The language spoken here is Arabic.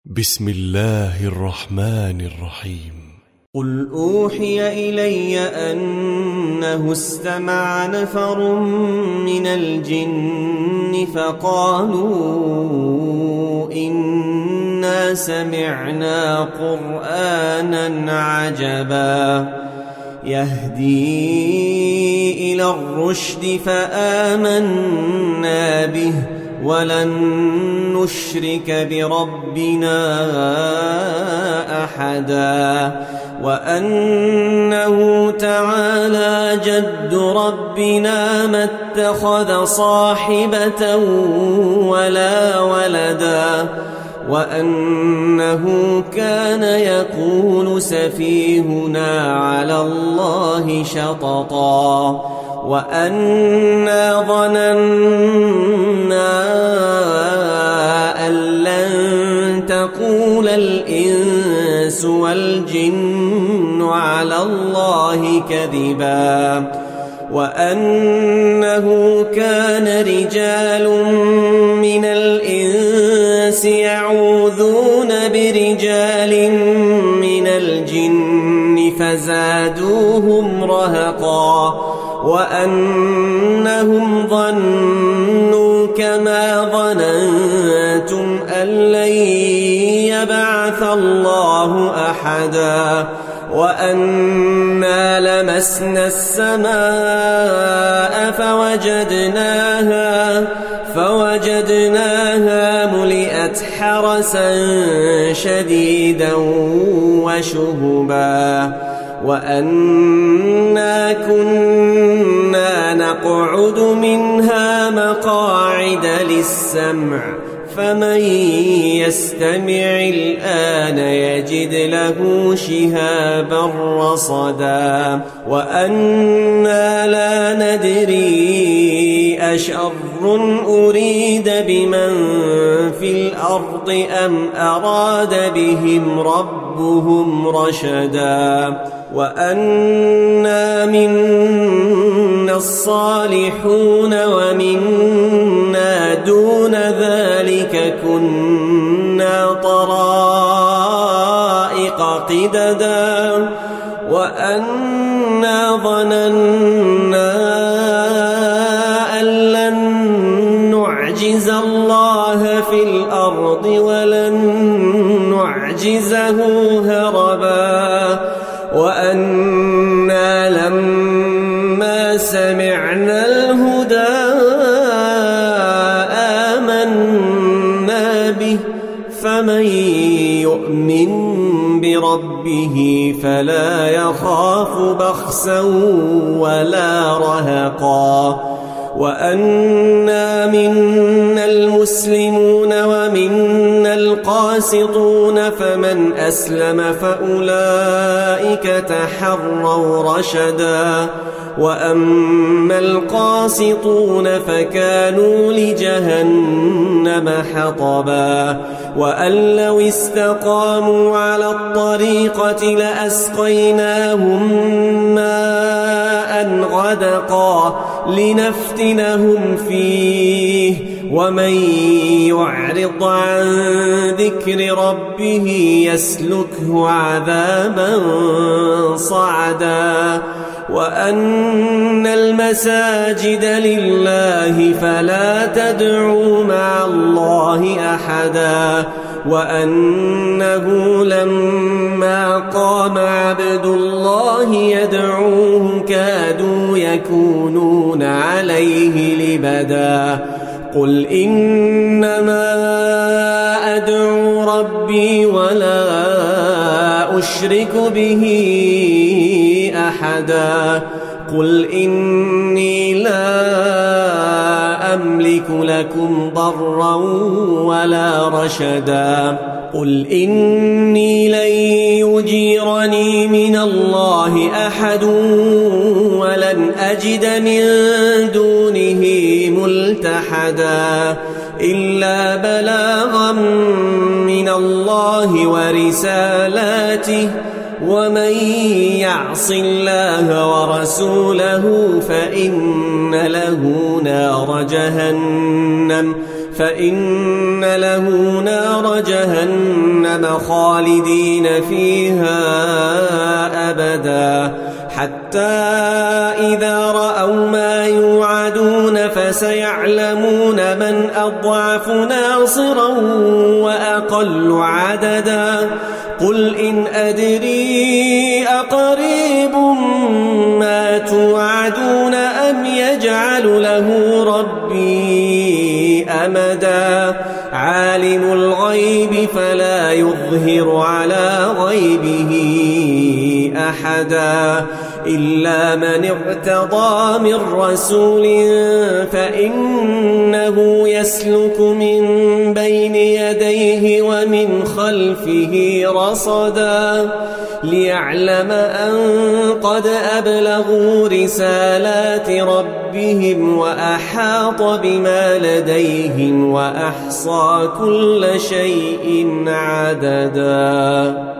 بسم الله الرحمن الرحيم. قل أوحي إلي أنه استمع نفر من الجن فقالوا إنا سمعنا قرآنا عجبا يهدي إلى الرشد فآمنا به ولن نشرك بربنا أحدا وأنه تعالى جد ربنا ما اتخذ صاحبة ولا ولدا وأنه كان يقول سفيهنا على الله شططا وأنا ظننا أن لن تقول الإنس والجن على الله كذبا وأنه كان رجال من الإنس يعوذون برجال من الجن فزادوهم رهقا وأنهم ظنوا كما ظننتم أن لن يبعث الله أحدا وأنا لمسنا السماء فوجدناها ملئت حرسا شديدا وشهبا وأنا كنا نقعد منها مقاعد للسمع فمن يستمع الآن يجد له شهابا رصدا وأنا لا ندري أشر أريد بمن في الأرض أم أراد بهم ربهم رشدا وأنا منا الصالحون ومنا دون ذلك كنا طرائق قددا وأنا ظننا أن لن نعجز الله في الأرض ولن نعجزه هربا وأنا لما سمعنا الهدى آمنا به فمن يؤمن بربه فلا يخاف بخسا ولا رهقا وأنا منا المسلمون ومنا القاسطون فمن أسلم فأولئك تحروا رشدا وأما القاسطون فكانوا لجهنم حطبا وأن لو استقاموا على الطريقة لأسقيناهم ماء غدقا لنفتنهم فيه ومن يعرض عن ذكر ربه يسلكه عذابا صعدا وأن المساجد لله فلا تدعوا مع الله أحدا وأنه لما قام عبد الله يدعوه كادوا يكونون عليه لبدا قل إنما أدعو ربي ولا أشرك به أحدا قل إني لا أملك لكم ضرا ولا رشدا قل إني لن يجيرني من الله أحد ولن أجد من دونه ملتحدا إلا بلاغا من الله ورسالاته ومن يعص الله ورسوله فإن له نار جهنم فإن له نار جهنم خالدين فيها أبدا حتى إذا رأوا ما يوعدون فسيعلمون من أضعف ناصرا وأقل عددا قل إن أدري أقريب ما توعدون أم يجعل له ربي أمدا عالم الغيب فلا يظهر على غيبه أحدا إلا من ارتضى من رسول فإنه يسلك من بين يديه ومن خلفه رصدا ليعلم أن قد أبلغوا رسالات ربهم وأحاط بما لديهم وأحصى كل شيء عددا